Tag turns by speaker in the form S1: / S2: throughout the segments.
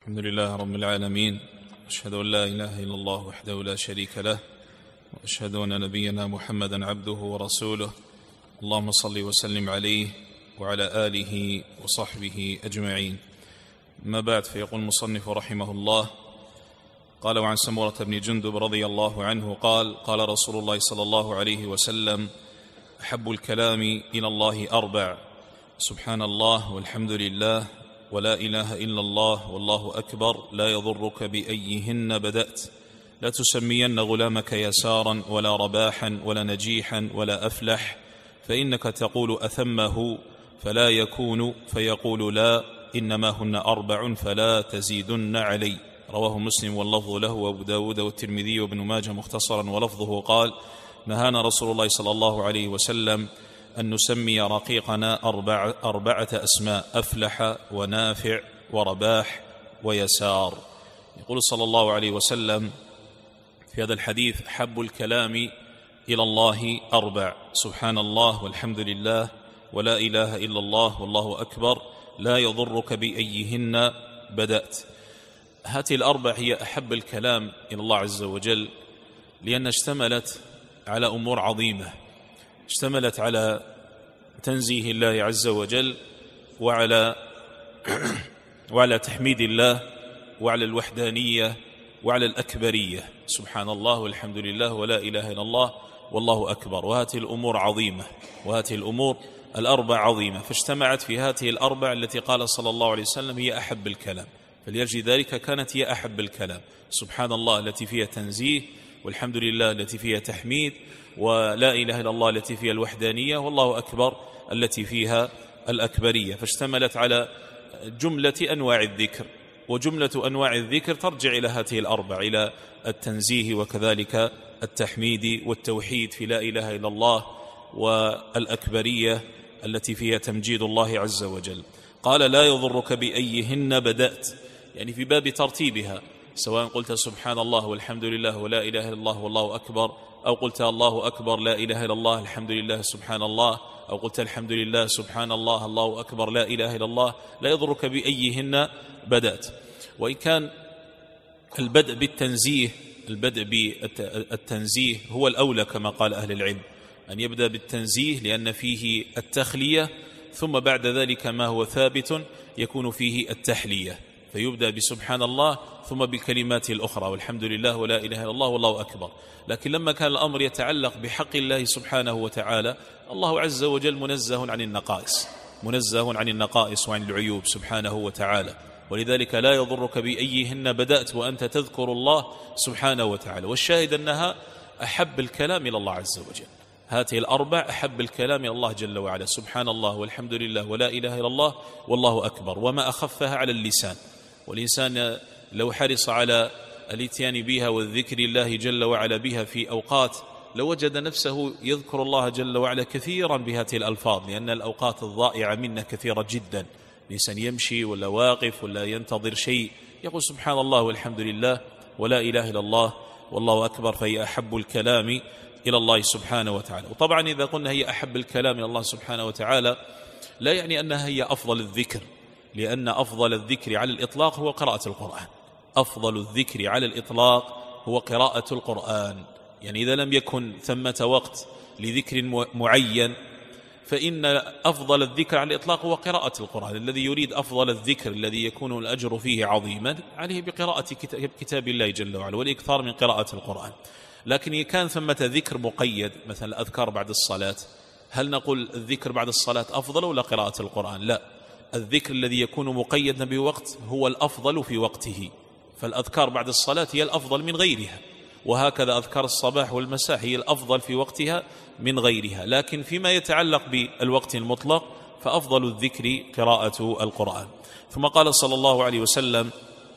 S1: الحمد لله رب العالمين، أشهد أن لا إله إلا الله وحده لا شريك له، وأشهد أن نبينا محمدا عبده ورسوله. اللهم صل وسلم عليه وعلى آله وصحبه أجمعين. ما بعد، فيقول المصنف رحمه الله: قال: وعن سمرة بن جندب رضي الله عنه قال: قال رسول الله صلى الله عليه وسلم: أحب الكلام إلى الله أربع: سبحان الله والحمد لله ولا إله إلا الله والله أكبر، لا يضرك بأيهن بدأت، لا تسمين غلامك يسارا ولا رباحا ولا نجيحا ولا أفلح، فإنك تقول أثمه فلا يكون، فيقول لا، إنما هن أربع فلا تزيدن علي. رواه مسلم واللفظ له، وأبو داود والترمذي وابن ماجه مختصرا، ولفظه قال: نهانا رسول الله صلى الله عليه وسلم أن نسمي رقيقنا أربعة أسماء: أفلح ونافع ورباح ويسار. يقول صلى الله عليه وسلم في هذا الحديث: أحب الكلام إلى الله أربع: سبحان الله والحمد لله ولا إله إلا الله والله أكبر، لا يضرك بأيهن بدأت. هذه الأربع هي أحب الكلام إلى الله عز وجل، لأن اشتملت على أمور عظيمة، اشتملت على تنزيه الله عز وجل، وعلى تحميد الله، وعلى الوحدانية، وعلى الأكبرية: سبحان الله والحمد لله ولا إله إلا الله والله أكبر. وهذه الأمور عظيمة، وهذه الأمور الأربع عظيمة، فاجتمعت في هذه الأربع التي قال صلى الله عليه وسلم هي أحب الكلام، فليجل ذلك كانت هي أحب الكلام: سبحان الله التي فيها تنزيه، والحمد لله التي فيها تحميد، ولا إله إلا الله التي فيها الوحدانية، والله أكبر التي فيها الأكبرية. فاشتملت على جملة أنواع الذكر، وجملة أنواع الذكر ترجع إلى هذه الأربع، إلى التنزيه وكذلك التحميد والتوحيد في لا إله إلا الله، والأكبرية التي فيها تمجيد الله عز وجل. قال: لا يضرك بأيهن بدأت، يعني في باب ترتيبها، سواء قلت سبحان الله والحمد لله ولا إله إلا الله والله أكبر، أو قلت الله أكبر لا إله إلا الله الحمد لله سبحان الله، أو قلت الحمد لله سبحان الله الله أكبر لا إله إلا الله، لا يضرك بأيهن بدأت. وإن كان البدء بالتنزيه هو الأولى كما قال أهل العلم، أن يبدأ بالتنزيه، لأن فيه التخلية، ثم بعد ذلك ما هو ثابت يكون فيه التحلية، فيبدأ بسبحان الله ثم بالكلمات الأخرى: والحمد لله ولا إله إلا الله والله أكبر. لكن لما كان الأمر يتعلق بحق الله سبحانه وتعالى، الله عز وجل منزه عن النقائص وعن العيوب سبحانه وتعالى، ولذلك لا يضرك بأيهن بدأت وأنت تذكر الله سبحانه وتعالى. والشاهد أنها أحب الكلام إلى الله عز وجل، هذه الأربع أحب الكلام إلى الله جل وعلا: سبحان الله والحمد لله ولا إله إلا الله والله أكبر، وما أخفها على اللسان. والإنسان لو حرص على الاتيان بها والذكر الله جل وعلا بها في أوقات، لوجد نفسه يذكر الله جل وعلا كثيرا بهذه الألفاظ، لأن الأوقات الضائعة منا كثيرة جدا، الإنسان يمشي ولا واقف ولا ينتظر شيء، يقول سبحان الله والحمد لله ولا إله إلا الله والله أكبر، فهي أحب الكلام إلى الله سبحانه وتعالى. وطبعا إذا قلنا هي أحب الكلام إلى الله سبحانه وتعالى، لا يعني أنها هي أفضل الذكر، لأن أفضل الذكر على الإطلاق هو قراءة القرآن. أفضل الذكر على الإطلاق هو قراءة القرآن، يعني إذا لم يكن ثمة وقت لذكر معين، فإن أفضل الذكر على الإطلاق هو قراءة القرآن. الذي يريد أفضل الذكر الذي يكون الأجر فيه عظيما عليه بقراءة كتاب الله جل وعلا والإكثار من قراءة القرآن. لكن إذا كان ثمة ذكر مقيد، مثلا الأذكار بعد الصلاة، هل نقول الذكر بعد الصلاة أفضل ولا قراءة القرآن؟ لا، الذكر الذي يكون مقيدا بوقت هو الأفضل في وقته، فالأذكار بعد الصلاة هي الأفضل من غيرها، وهكذا أذكار الصباح والمساء هي الأفضل في وقتها من غيرها. لكن فيما يتعلق بالوقت المطلق فأفضل الذكر قراءة القرآن. ثم قال صلى الله عليه وسلم: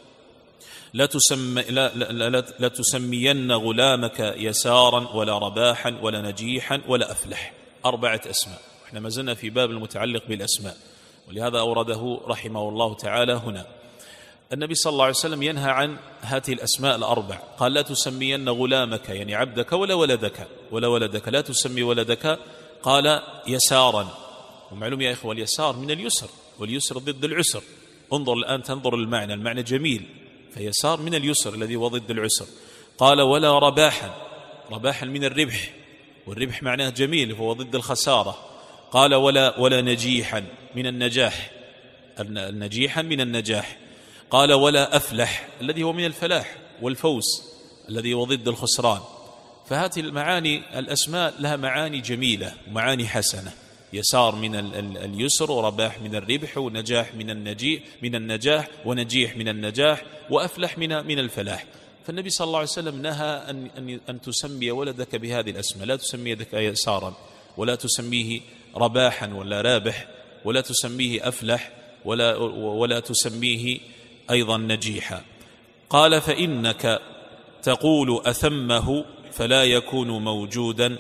S1: لا تسمين غلامك يسارا ولا رباحا ولا نجيحا ولا أفلح. 4 أسماء، احنا ما زلنا في باب المتعلق بالأسماء، ولهذا أورده رحمه الله تعالى هنا. النبي صلى الله عليه وسلم ينهى عن هذه الأسماء الأربع، قال: لا تسمين غلامك، يعني عبدك ولا ولدك، لا تسمي ولدك، قال يسارا. ومعلوم يا إخوة اليسار من اليسر، واليسر ضد العسر، انظر الآن، تنظر المعنى جميل، فيسار من اليسر الذي هو ضد العسر. قال ولا رباحا، رباحا من الربح، والربح معناه جميل فهو ضد الخسارة. قال ولا نجيحا من النجاح، النجيحا من النجاح. قال ولا أفلح الذي هو من الفلاح والفوز الذي هو ضد الخسران. فهذه المعاني الأسماء لها معاني جميلة ومعاني حسنة، يسار من اليسر، ورباح من الربح، ونجاح من النجاح، ونجيح من النجاح، وأفلح من الفلاح. فالنبي صلى الله عليه وسلم نهى أن تسمي ولدك بهذه الأسماء، لا تسمي يدك يسارا، ولا تسميه رباحا ولا رابح، ولا تسميه أفلح، ولا تسميه أيضا نجيحا. قال فإنك تقول أثمه فلا يكون موجودا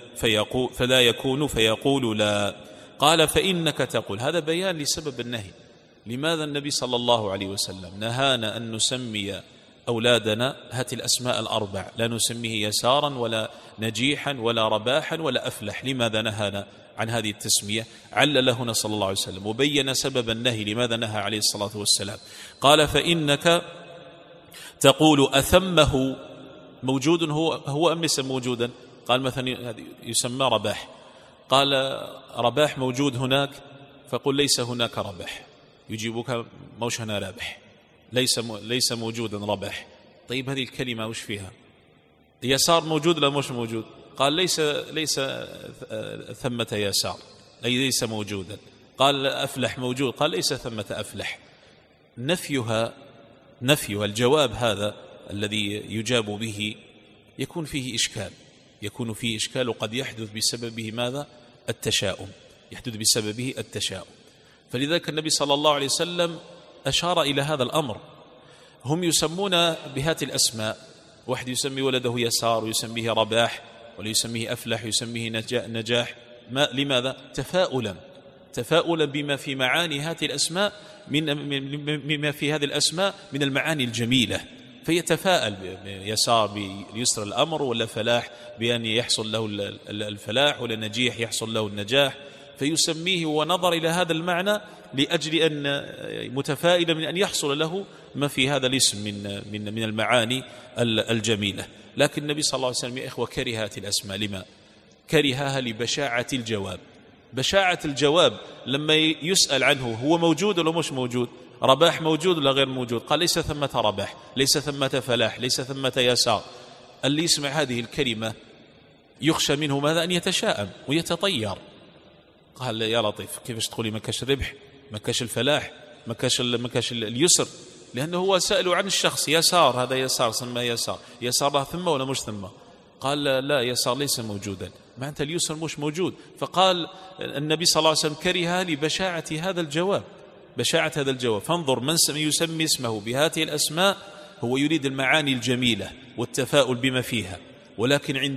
S1: فيقول لا. قال فإنك تقول، هذا بيان لسبب النهي، لماذا النبي صلى الله عليه وسلم نهانا أن نسمي أولادنا هذه الأسماء الأربع، لا نسميه يسارا ولا نجيحا ولا رباحا ولا أفلح. لماذا نهانا عن هذه التسمية؟ علل هنا صلى الله عليه وسلم وبين سبب النهي لماذا نهى عليه الصلاة والسلام. قال فإنك تقول أثمه موجود هو أم ليس موجودا؟ قال مثلا يسمى رباح، قال رباح موجود هناك، فقل ليس هناك رباح، يجيبك موش هنا رابح، ليس موجودا رباح. طيب هذه الكلمة وش فيها؟ يسار موجود لا مش موجود؟ قال ليس ثمة يسار، أي ليس موجودا. قال أفلح موجود، قال ليس ثمة أفلح. نفيها الجواب هذا الذي يجاب به يكون فيه إشكال، وقد يحدث بسببه ماذا؟ التشاؤم، يحدث بسببه التشاؤم. فلذلك النبي صلى الله عليه وسلم أشار إلى هذا الأمر. هم يسمون بهذه الأسماء، واحد يسمي ولده يسار ويسميه رباح، ولا يسميه أفلح، يسميه نجاح. لماذا؟ تفاؤلا بما في معاني هذه الأسماء مما في هذه الأسماء من المعاني الجميلة، فيتفاءل يسار بيسر الأمر، ولا فلاح بأن يحصل له الفلاح، ولا نجيح يحصل له النجاح، فيسميه ونظر إلى هذا المعنى لأجل أن متفائلا من أن يحصل له ما في هذا الاسم من المعاني الجميلة. لكن النبي صلى الله عليه وسلم يا إخوة كره هذه الأسماء. لما كرهها؟ لبشاعة الجواب. بشاعة الجواب لما يسأل عنه هو موجود ولا مش موجود؟ رباح موجود ولا غير موجود؟ قال ليس ثمة رباح، ليس ثمة فلاح، ليس ثمة يسار. اللي يسمع هذه الكلمة يخشى منه ماذا؟ أن يتشاءم ويتطير. قال يا لطيف كيفاش تقولي ما كاش الربح، ما كاش الفلاح، ما كاش اليسر؟ لأنه هو سألوا عن الشخص، يسار، هذا يسار، سماه يسار ثم ولا مش ثم؟ قال لا يسار ليس موجودا، معنى اليسر مش موجود. فقال النبي صلى الله عليه وسلم كره لبشاعة هذا الجواب، فانظر من يسمي اسمه بهذه الأسماء هو يريد المعاني الجميلة والتفاؤل بما فيها، ولكن عند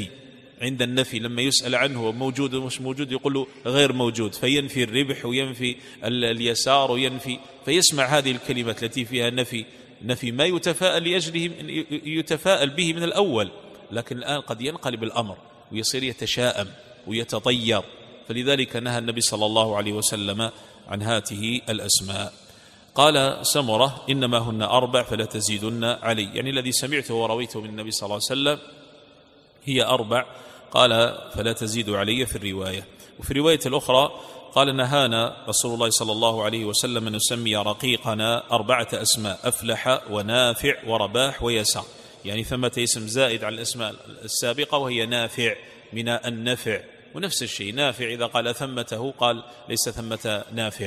S1: النفي لما يسأل عنه موجود ومش موجود يقول له غير موجود، فينفي الربح وينفي اليسار وينفي، فيسمع هذه الكلمة التي فيها نفي ما يتفاءل لأجله يتفاءل به من الأول، لكن الآن قد ينقلب الأمر ويصير يتشاءم ويتطير. فلذلك نهى النبي صلى الله عليه وسلم عن هذه الأسماء. قال سمرة إنما هن 4 فلا تزيدن علي، يعني الذي سمعته ورويته من النبي صلى الله عليه وسلم هي 4، قال فلا تزيد علي في الرواية. وفي الرواية الأخرى قال نهانا رسول الله صلى الله عليه وسلم أن نسمي رقيقنا 4 أسماء: أفلح ونافع ورباح ويسار، يعني ثمة اسم زائد على الأسماء السابقة وهي نافع من النفع، ونفس الشيء نافع إذا قال ثمته قال ليس ثمة نافع،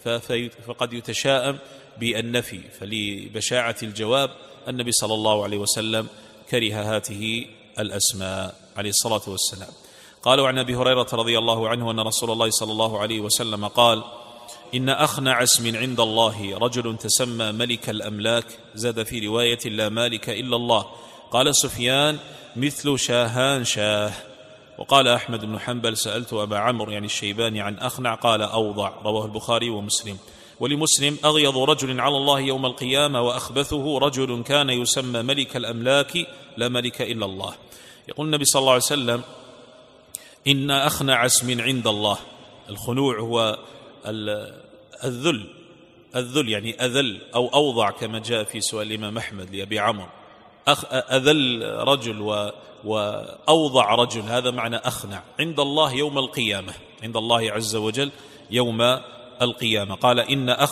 S1: فقد يتشاءم بالنفي. فلبشاعة الجواب النبي صلى الله عليه وسلم كره هذه الأسماء عليه الصلاة والسلام. قالوا عن أبي هريرة رضي الله عنه أن رسول الله صلى الله عليه وسلم قال: إن أخنع اسم عند الله رجل تسمى ملك الأملاك، زاد في رواية لا مالك إلا الله. قال سفيان: مثل شاهان شاه. وقال أحمد بن حنبل: سألت أبا عمرو يعني الشيباني عن أخنع، قال أوضع. رواه البخاري ومسلم. ولمسلم: أغيظ رجل على الله يوم القيامة وأخبثه رجل كان يسمى ملك الأملاك لا ملك إلا الله. يقول النبي صلى الله عليه وسلم: إن أخنع اسم عند الله. الخنوع هو الذل الذل يعني أذل أو أوضع كما جاء في سؤال الإمام أحمد لأبي عمرو، أذل رجل وأوضع رجل، هذا معنى أخنع عند الله يوم القيامة، عند الله عز وجل يوم القيامة. قال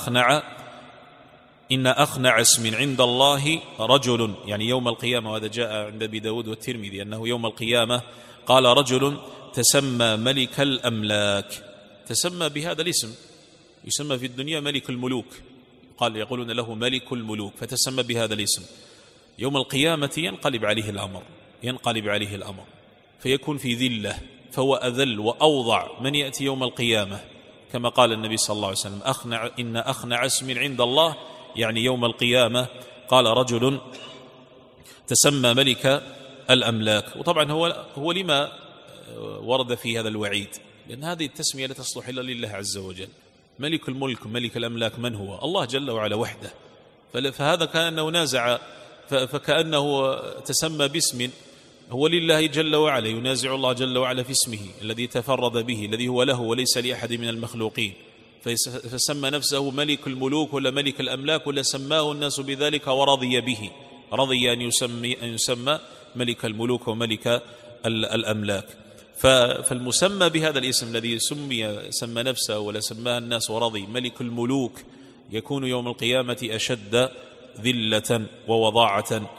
S1: إن أخنع اسم عند الله رجل، يعني يوم القيامة، وهذا جاء عند أبي داود والترمذي أنه يوم القيامة قال رجل تسمى ملك الأملاك، تسمى بهذا الاسم، يسمى في الدنيا ملك الملوك، يقولون له ملك الملوك، فتسمى بهذا الاسم. يوم القيامة ينقلب عليه الأمر فيكون في ذلة، فهو أذل وأوضع من يأتي يوم القيامة، كما قال النبي صلى الله عليه وسلم إن أخنع اسم عند الله، يعني يوم القيامة قال رجل تسمى ملك الأملاك. وطبعا هو لما ورد في هذا الوعيد؟ لأن هذه التسمية لا تصلح إلا لله عز وجل. ملك الملك ملك الأملاك من هو؟ الله جل وعلا وحده، فهذا كأنه نازع، فكأنه تسمى باسم هو لله جل وعلا، ينازع الله جل وعلا في اسمه الذي تفرد به، الذي هو له وليس لأحد من المخلوقين، فسمى نفسه ملك الملوك ولا ملك الأملاك، ولا سماه الناس بذلك ورضي به، رضي أن يسمى ملك الملوك وملك الأملاك. فالمسمى بهذا الاسم الذي سمى نفسه ولا سماه الناس ورضي، ملك الملوك، يكون يوم القيامة أشد ذلة ووضاعة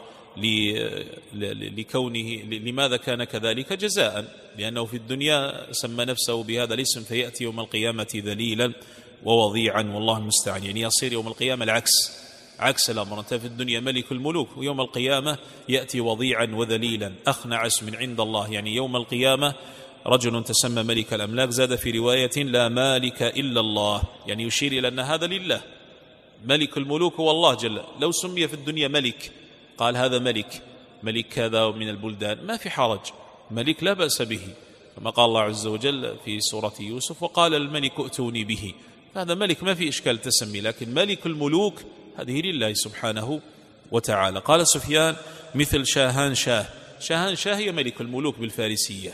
S1: لكونه. لماذا كان كذلك؟ جزاء، لأنه في الدنيا سمى نفسه بهذا الاسم، فيأتي يوم القيامة ذليلا ووضيعا، والله المستعان. يعني يصير يوم القيامة عكس الأمر، أنت في الدنيا ملك الملوك، ويوم القيامة يأتي وضيعا وذليلا. أخنع اسم عند الله، يعني يوم القيامة رجل تسمى ملك الأملاك. زاد في رواية لا مالك إلا الله، يعني يشير إلى أن هذا لله، ملك الملوك هو الله جل. لو سمي في الدنيا ملك، قال هذا ملك كذا من البلدان، ما في حرج، ملك لا بأس به، كما قال الله عز وجل في سورة يوسف وقال الملك ائتوني به، هذا ملك ما في إشكال تسمي، لكن ملك الملوك هذه لله سبحانه وتعالى. قال سفيان مثل شاهان شاه هي ملك الملوك بالفارسية،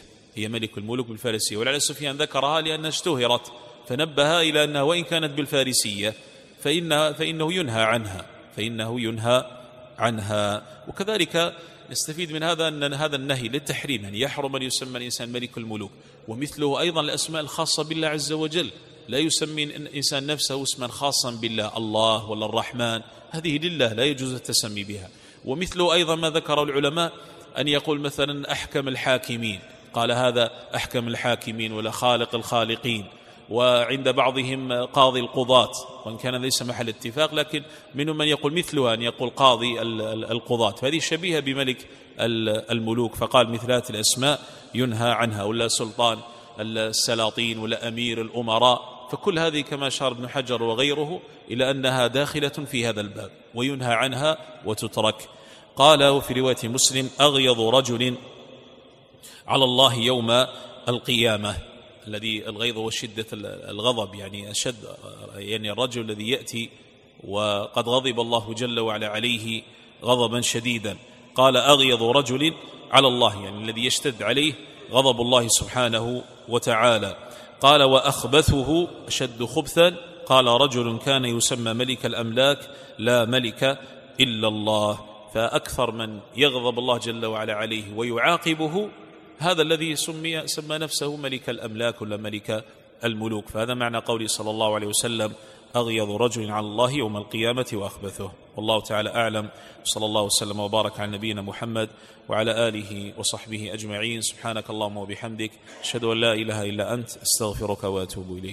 S1: ولعل سفيان ذكرها لأنها اشتهرت، فنبه إلى أنها وإن كانت بالفارسية فإنه ينهى عنها. وكذلك نستفيد من هذا أن هذا النهي للتحريم، يعني يحرم أن يسمى الإنسان ملك الملوك. ومثله أيضا الأسماء الخاصة بالله عز وجل، لا يسمي الإنسان نفسه اسما خاصا بالله، الله ولا الرحمن، هذه لله لا يجوز التسمي بها. ومثله أيضا ما ذكر العلماء أن يقول مثلا أحكم الحاكمين، قال هذا أحكم الحاكمين ولا خالق الخالقين. وعند بعضهم قاضي القضاة، وإن كان ليس محل اتفاق، لكن منهم من يقول مثلها أن يقول قاضي القضاة، فهذه شبيهة بملك الملوك، فقال مثلات الأسماء ينهى عنها، ولا سلطان السلاطين ولا أمير الأمراء، فكل هذه كما أشار ابن حجر وغيره إلى أنها داخلة في هذا الباب وينهى عنها وتترك. قال وفي رواية مسلم أغيض رجل على الله يوم القيامة، الذي الغيظ وشدة الغضب، يعني أشد، يعني الرجل الذي يأتي وقد غضب الله جل وعلا عليه غضبا شديدا. قال أغيض رجل على الله، يعني الذي يشتد عليه غضب الله سبحانه وتعالى. قال وأخبثه أشد خبثا، قال رجل كان يسمى ملك الأملاك لا ملك إلا الله. فأكثر من يغضب الله جل وعلا عليه ويعاقبه هذا الذي سمى نفسه ملك الأملاك ولا ملك الملوك. فهذا معنى قوله صلى الله عليه وسلم أغيض رجل على الله يوم القيامة وأخبثه. والله تعالى أعلم، صلى الله وسلم وبارك على نبينا محمد وعلى آله وصحبه أجمعين. سبحانك اللهم وبحمدك، أشهد أن لا إله إلا أنت، أستغفرك وأتوب إليك.